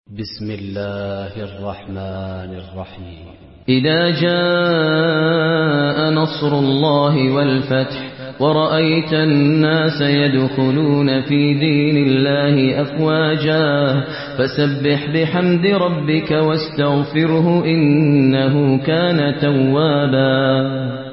بسم الله الرحمن الرحيم. إذا جاء نصر الله والفتح ورأيت الناس يدخلون في دين الله أفواجا فسبح بحمد ربك واستغفره إنه كان توابا.